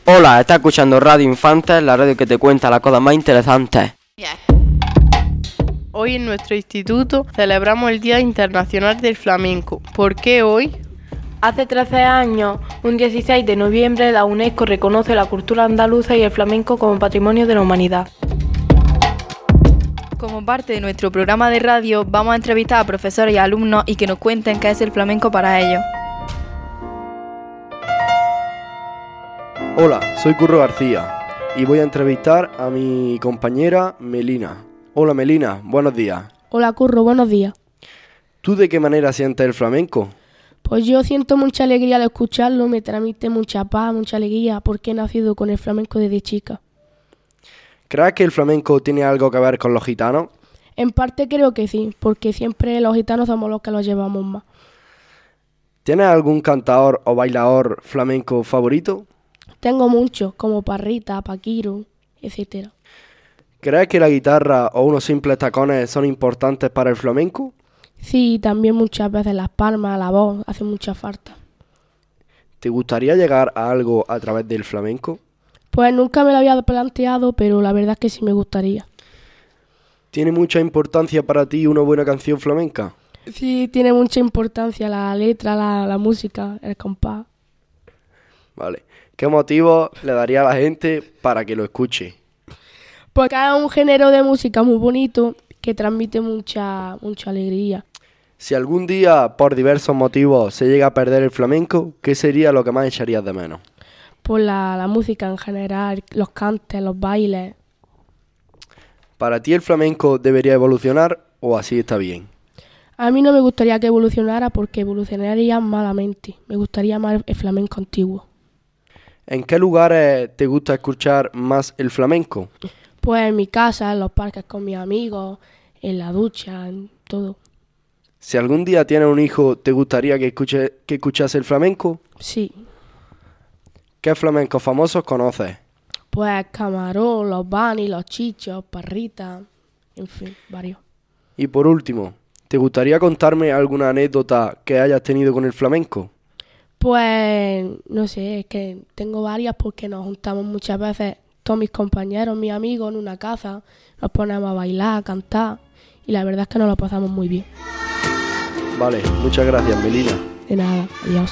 Hola, estás escuchando Radio Infantes, la radio que te cuenta las cosas más interesantes. Hoy en nuestro instituto celebramos el Día Internacional del Flamenco. ¿Por qué hoy? Hace 13 años, un 16 de noviembre, la UNESCO reconoce la cultura andaluza y el flamenco como patrimonio de la humanidad. Como parte de nuestro programa de radio, vamos a entrevistar a profesores y alumnos y que nos cuenten qué es el flamenco para ellos. Hola, soy Curro García y voy a entrevistar a mi compañera Melina. Hola Melina, buenos días. Hola Curro, buenos días. ¿Tú de qué manera sientes el flamenco? Pues yo siento mucha alegría al escucharlo, me transmite mucha paz, mucha alegría, porque he nacido con el flamenco desde chica. ¿Crees que el flamenco tiene algo que ver con los gitanos? En parte creo que sí, porque siempre los gitanos somos los que los llevamos más. ¿Tienes algún cantador o bailador flamenco favorito? Tengo muchos, como Parrita, Paquiro, etc. ¿Crees que la guitarra o unos simples tacones son importantes para el flamenco? Sí, también muchas veces las palmas, la voz, hacen mucha falta. ¿Te gustaría llegar a algo a través del flamenco? Pues nunca me lo había planteado, pero la verdad es que sí me gustaría. ¿Tiene mucha importancia para ti una buena canción flamenca? Sí, tiene mucha importancia la letra, la música, el compás. Vale. ¿Qué motivo le daría a la gente para que lo escuche? Porque es un género de música muy bonito que transmite mucha alegría. Si algún día, por diversos motivos, se llega a perder el flamenco, ¿qué sería lo que más echarías de menos? Pues la música en general, los cantes, los bailes. ¿Para ti el flamenco debería evolucionar o así está bien? A mí no me gustaría que evolucionara porque evolucionaría malamente. Me gustaría más el flamenco antiguo. ¿En qué lugares te gusta escuchar más el flamenco? Pues en mi casa, en los parques con mis amigos, en la ducha, en todo. Si algún día tienes un hijo, ¿te gustaría que escuchase el flamenco? Sí. ¿Qué flamencos famosos conoces? Pues Camarón, los Bani, los Chichos, Parrita, en fin, varios. Y por último, ¿te gustaría contarme alguna anécdota que hayas tenido con el flamenco? Pues no sé, es que tengo varias porque nos juntamos muchas veces todos mis compañeros, mis amigos en una casa, nos ponemos a bailar, a cantar y la verdad es que nos lo pasamos muy bien. Vale, muchas gracias, Melina. De nada, adiós.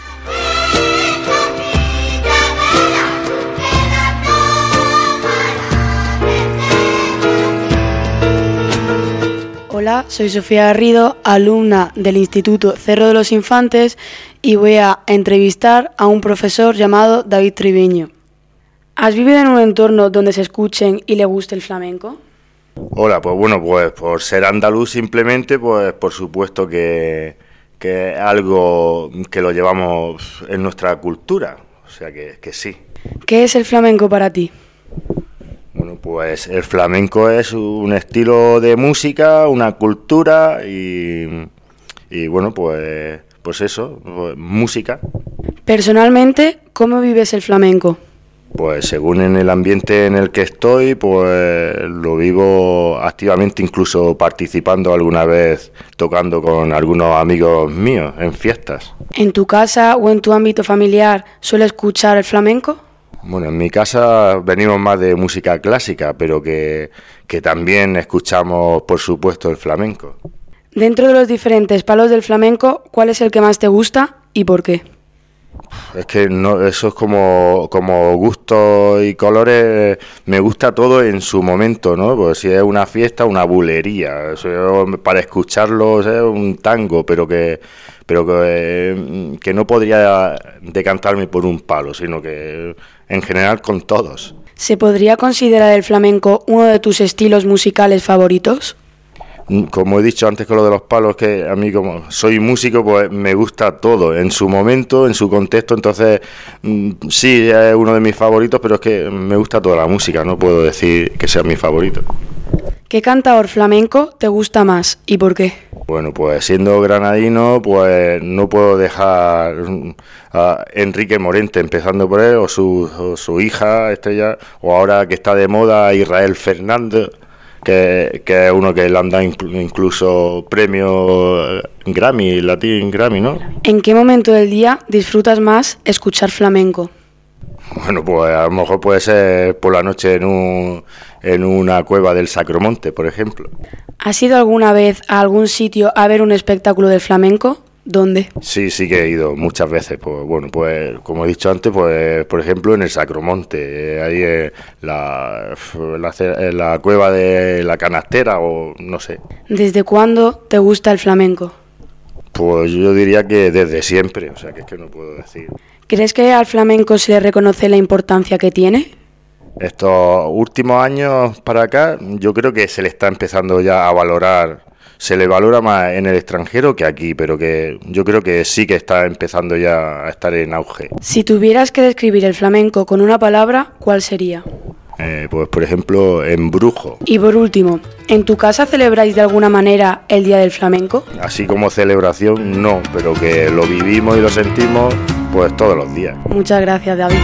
Hola, soy Sofía Garrido, alumna del Instituto Cerro de los Infantes y voy a entrevistar a un profesor llamado David Triviño. ¿Has vivido en un entorno donde se escuchen y le guste el flamenco? Hola, pues bueno, pues por ser andaluz simplemente, pues por supuesto que es algo que lo llevamos en nuestra cultura, o sea que sí. ¿Qué es el flamenco para ti? Bueno, pues el flamenco es un estilo de música, una cultura y bueno, pues eso, pues música. Personalmente, ¿cómo vives el flamenco? Pues según en el ambiente en el que estoy, pues lo vivo activamente, incluso participando alguna vez, tocando con algunos amigos míos en fiestas. ¿En tu casa o en tu ámbito familiar suele escuchar el flamenco? Bueno, en mi casa venimos más de música clásica, pero que también escuchamos, por supuesto, el flamenco. Dentro de los diferentes palos del flamenco, ¿cuál es el que más te gusta y por qué? Es que no, eso es como gustos y colores, me gusta todo en su momento, ¿no? Pues si es una fiesta, una bulería, eso, para escucharlo es un tango, pero que no podría decantarme por un palo, sino que en general con todos. ¿Se podría considerar el flamenco uno de tus estilos musicales favoritos? Como he dicho antes con lo de los palos, que a mí como soy músico, pues me gusta todo, en su momento, en su contexto, entonces sí, es uno de mis favoritos, pero es que me gusta toda la música, no puedo decir que sea mi favorito. ¿Qué cantador flamenco te gusta más y por qué? Bueno, pues siendo granadino, pues no puedo dejar a Enrique Morente, empezando por él, o su hija, Estrella, o ahora que está de moda Israel Fernández, que es uno que le han dado incluso premio Grammy, Latin Grammy, ¿no? ¿En qué momento del día disfrutas más escuchar flamenco? Bueno, pues a lo mejor puede ser por la noche en una cueva del Sacromonte, por ejemplo. ¿Has ido alguna vez a algún sitio a ver un espectáculo del flamenco? ¿Dónde? Sí que he ido muchas veces. Pues bueno, pues como he dicho antes, pues por ejemplo en el Sacromonte, ahí en la cueva de la Canastera o no sé. ¿Desde cuándo te gusta el flamenco? Pues yo diría que desde siempre, o sea que es que no puedo decir. ¿Crees que al flamenco se le reconoce la importancia que tiene? Estos últimos años para acá, yo creo que se le está empezando ya a valorar. Se le valora más en el extranjero que aquí, pero que yo creo que sí que está empezando ya a estar en auge. Si tuvieras que describir el flamenco con una palabra, ¿cuál sería? Pues por ejemplo, embrujo. Y por último, ¿en tu casa celebráis de alguna manera el Día del Flamenco? Así como celebración, no, pero que lo vivimos y lo sentimos pues todos los días. Muchas gracias, David.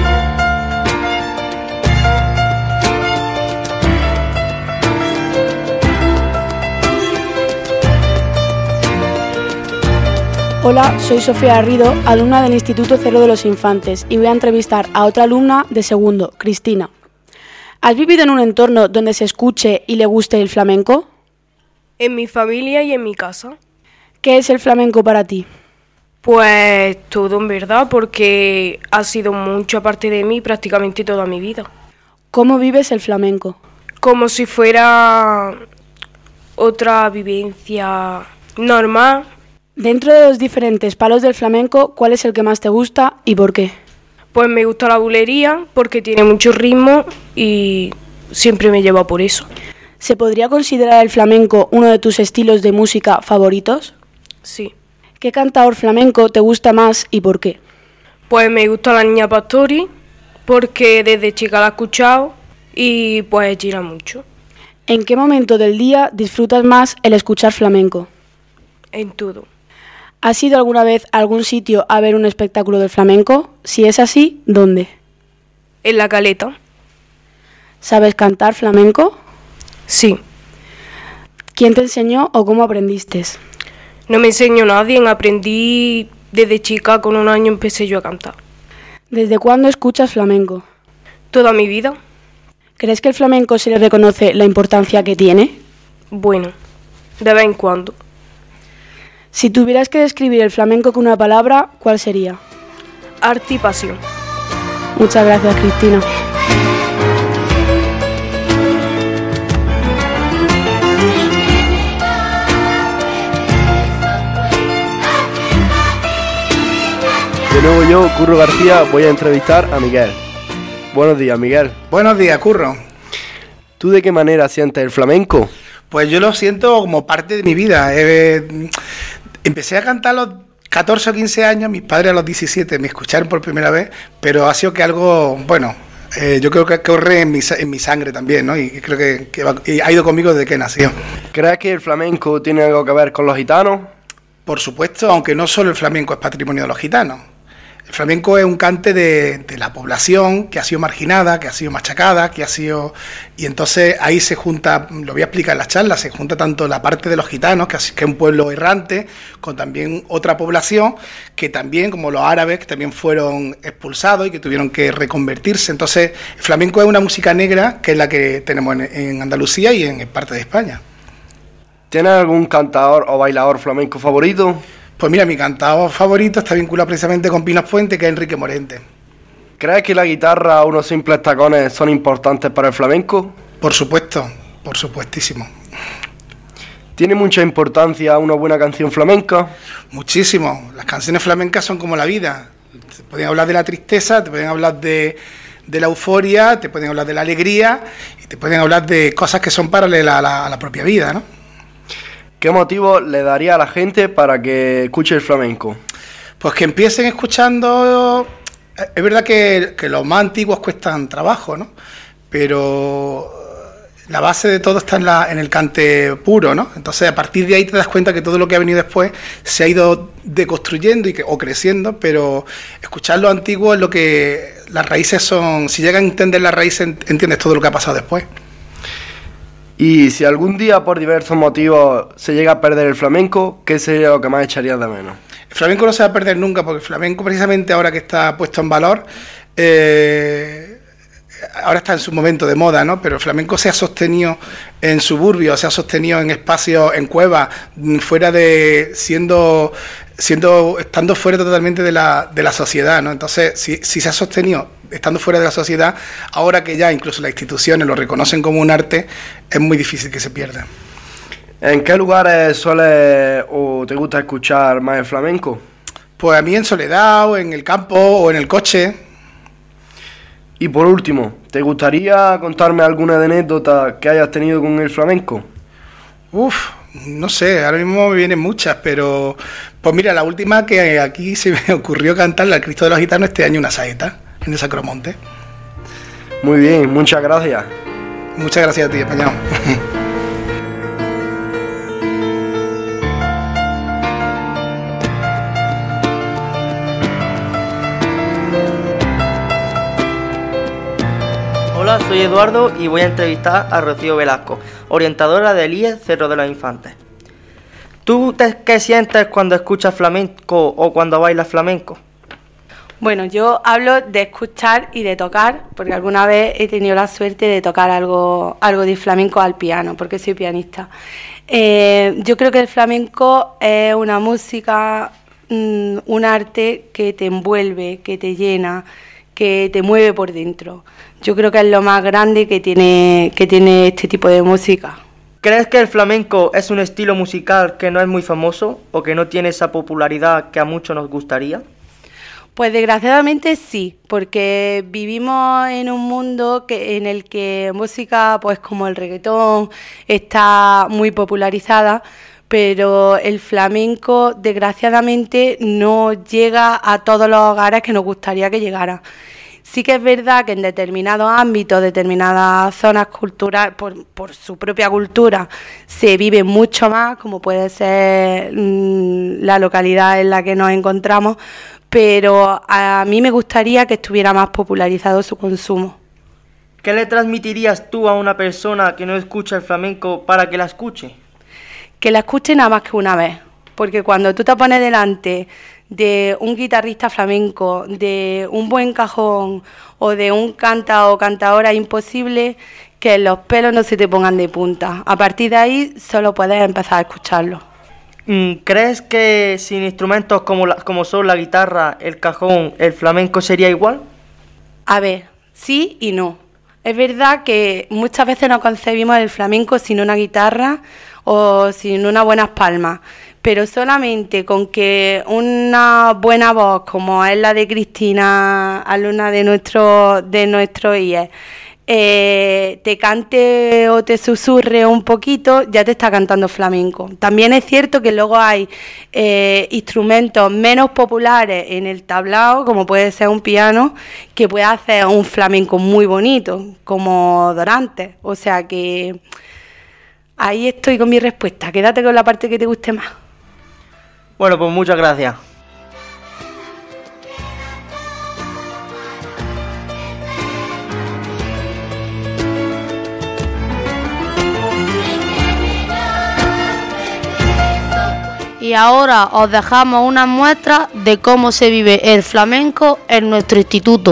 Hola, soy Sofía Garrido, alumna del Instituto Cerro de los Infantes, y voy a entrevistar a otra alumna de segundo, Cristina. ¿Has vivido en un entorno donde se escuche y le guste el flamenco? En mi familia y en mi casa. ¿Qué es el flamenco para ti? Pues todo en verdad, porque ha sido mucha parte de mí prácticamente toda mi vida. ¿Cómo vives el flamenco? Como si fuera otra vivencia normal. Dentro de los diferentes palos del flamenco, ¿cuál es el que más te gusta y por qué? Pues me gusta la bulería porque tiene mucho ritmo y siempre me lleva por eso. ¿Se podría considerar el flamenco uno de tus estilos de música favoritos? Sí. ¿Qué cantador flamenco te gusta más y por qué? Pues me gusta la Niña Pastori porque desde chica la he escuchado y pues gira mucho. ¿En qué momento del día disfrutas más el escuchar flamenco? En todo. ¿Has ido alguna vez a algún sitio a ver un espectáculo de flamenco? Si es así, ¿dónde? En La Caleta. ¿Sabes cantar flamenco? Sí. ¿Quién te enseñó o cómo aprendiste? No me enseñó nadie, aprendí desde chica, con 1 año empecé yo a cantar. ¿Desde cuándo escuchas flamenco? Toda mi vida. ¿Crees que el flamenco se le reconoce la importancia que tiene? Bueno, de vez en cuando. Si tuvieras que describir el flamenco con una palabra, ¿cuál sería? Arte y pasión. Muchas gracias, Cristina. De nuevo yo, Curro García, voy a entrevistar a Miguel. Buenos días, Miguel. Buenos días, Curro. ¿Tú de qué manera sientes el flamenco? Pues yo lo siento como parte de mi vida. Empecé a cantar a los 14 o 15 años, mis padres a los 17 me escucharon por primera vez, pero ha sido que algo, bueno, yo creo que corre en mi sangre también, ¿no? Y creo que ha ido conmigo desde que nació. ¿Crees que el flamenco tiene algo que ver con los gitanos? Por supuesto, aunque no solo el flamenco es patrimonio de los gitanos. El flamenco es un cante de la población que ha sido marginada, que ha sido machacada, que ha sido... Y entonces ahí se junta, lo voy a explicar en las charlas, se junta tanto la parte de los gitanos, que es un pueblo errante, con también otra población, que también, como los árabes, que también fueron expulsados y que tuvieron que reconvertirse. Entonces el flamenco es una música negra, que es la que tenemos en Andalucía y en parte de España. ¿Tienes algún cantador o bailador flamenco favorito? Pues mira, mi cantador favorito está vinculado precisamente con Pinos Puente, que es Enrique Morente. ¿Crees que la guitarra o unos simples tacones son importantes para el flamenco? Por supuesto, por supuestísimo. ¿Tiene mucha importancia una buena canción flamenca? Muchísimo. Las canciones flamencas son como la vida. Te pueden hablar de la tristeza, te pueden hablar de la euforia, te pueden hablar de la alegría y te pueden hablar de cosas que son paralelas a la propia vida, ¿no? ¿Qué motivo le daría a la gente para que escuche el flamenco? Pues que empiecen escuchando. Es verdad que los más antiguos cuestan trabajo, ¿no? Pero la base de todo está en el cante puro, ¿no? Entonces a partir de ahí te das cuenta que todo lo que ha venido después se ha ido deconstruyendo o creciendo, pero escuchar lo antiguo es lo que las raíces son. Si llegas a entender las raíces, entiendes todo lo que ha pasado después. Y si algún día por diversos motivos se llega a perder el flamenco, ¿qué sería lo que más echarías de menos? El flamenco no se va a perder nunca, porque el flamenco precisamente ahora que está puesto en valor ahora está en su momento de moda, ¿no? Pero el flamenco se ha sostenido en suburbios, se ha sostenido en espacios, en cuevas, fuera de estando fuera totalmente de la sociedad, ¿no? Entonces, si se ha sostenido estando fuera de la sociedad, ahora que ya incluso las instituciones lo reconocen como un arte, es muy difícil que se pierda. ¿En qué lugares sueles o te gusta escuchar más el flamenco? Pues a mí en soledad, o en el campo, o en el coche. Y por último, ¿te gustaría contarme alguna anécdota que hayas tenido con el flamenco? No sé, ahora mismo me vienen muchas, pero pues mira, la última que aquí se me ocurrió cantarle al Cristo de los Gitanos este año una saeta en el Sacromonte. Muy bien, muchas gracias. Muchas gracias a ti, Español. Hola, soy Eduardo y voy a entrevistar a Rocío Velasco, orientadora del IES Cerro de los Infantes. ¿Tú qué sientes cuando escuchas flamenco o cuando bailas flamenco? Bueno, yo hablo de escuchar y de tocar, porque alguna vez he tenido la suerte de tocar algo de flamenco al piano, porque soy pianista. Yo creo que el flamenco es una música, un arte que te envuelve, que te llena, que te mueve por dentro. Yo creo que es lo más grande que tiene este tipo de música. ¿Crees que el flamenco es un estilo musical que no es muy famoso o que no tiene esa popularidad que a muchos nos gustaría? Pues desgraciadamente sí, porque vivimos en un mundo en el que música pues como el reggaetón está muy popularizada, pero el flamenco desgraciadamente no llega a todos los hogares que nos gustaría que llegara. Sí que es verdad que en determinados ámbitos, determinadas zonas culturales, por su propia cultura, se vive mucho más, como puede ser la localidad en la que nos encontramos, pero a mí me gustaría que estuviera más popularizado su consumo. ¿Qué le transmitirías tú a una persona que no escucha el flamenco para que la escuche? Que la escuche nada más que una vez, porque cuando tú te pones delante de un guitarrista flamenco, de un buen cajón o de un canta o cantadora, imposible que los pelos no se te pongan de punta. A partir de ahí solo puedes empezar a escucharlo. ¿Crees que sin instrumentos como son la guitarra, el cajón, el flamenco sería igual? A ver, sí y no. Es verdad que muchas veces no concebimos el flamenco sin una guitarra o sin unas buenas palmas, pero solamente con que una buena voz, como es la de Cristina, alumna de nuestro IES, te cante o te susurre un poquito, ya te está cantando flamenco. También es cierto que luego hay instrumentos menos populares en el tablao, como puede ser un piano, que puede hacer un flamenco muy bonito, como Dorantes. O sea que ahí estoy con mi respuesta. Quédate con la parte que te guste más. Bueno, pues muchas gracias. Y ahora os dejamos una muestra de cómo se vive el flamenco en nuestro instituto.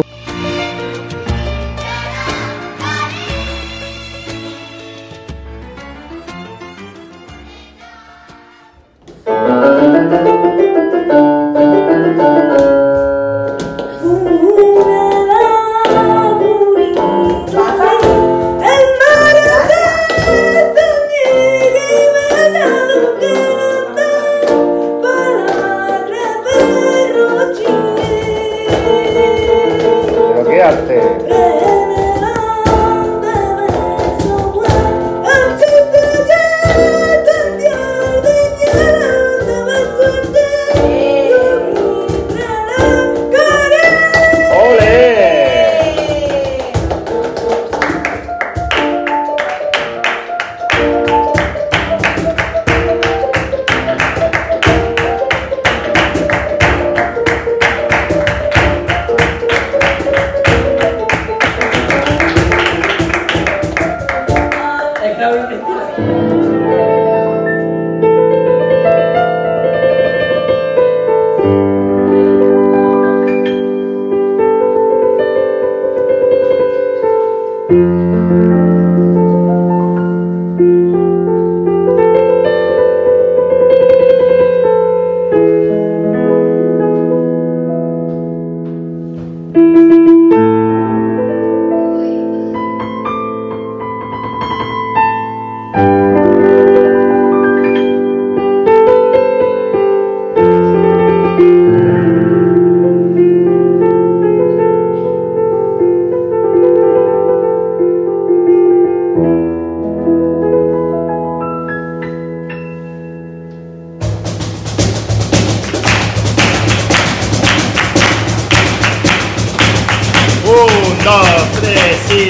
2, 3, sí.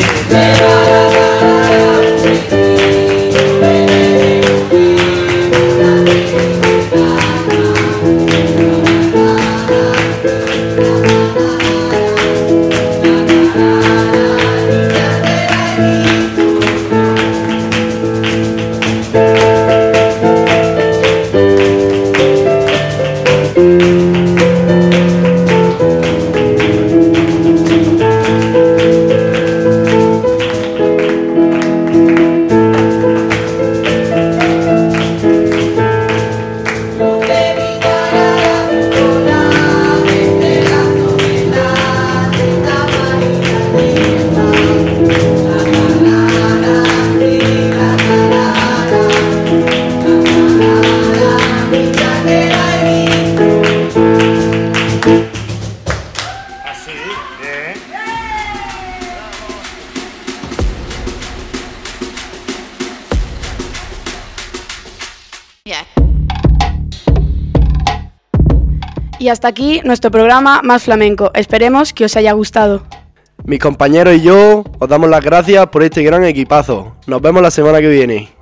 Y hasta aquí nuestro programa Más Flamenco. Esperemos que os haya gustado. Mis compañeros y yo os damos las gracias por este gran equipazo. Nos vemos la semana que viene.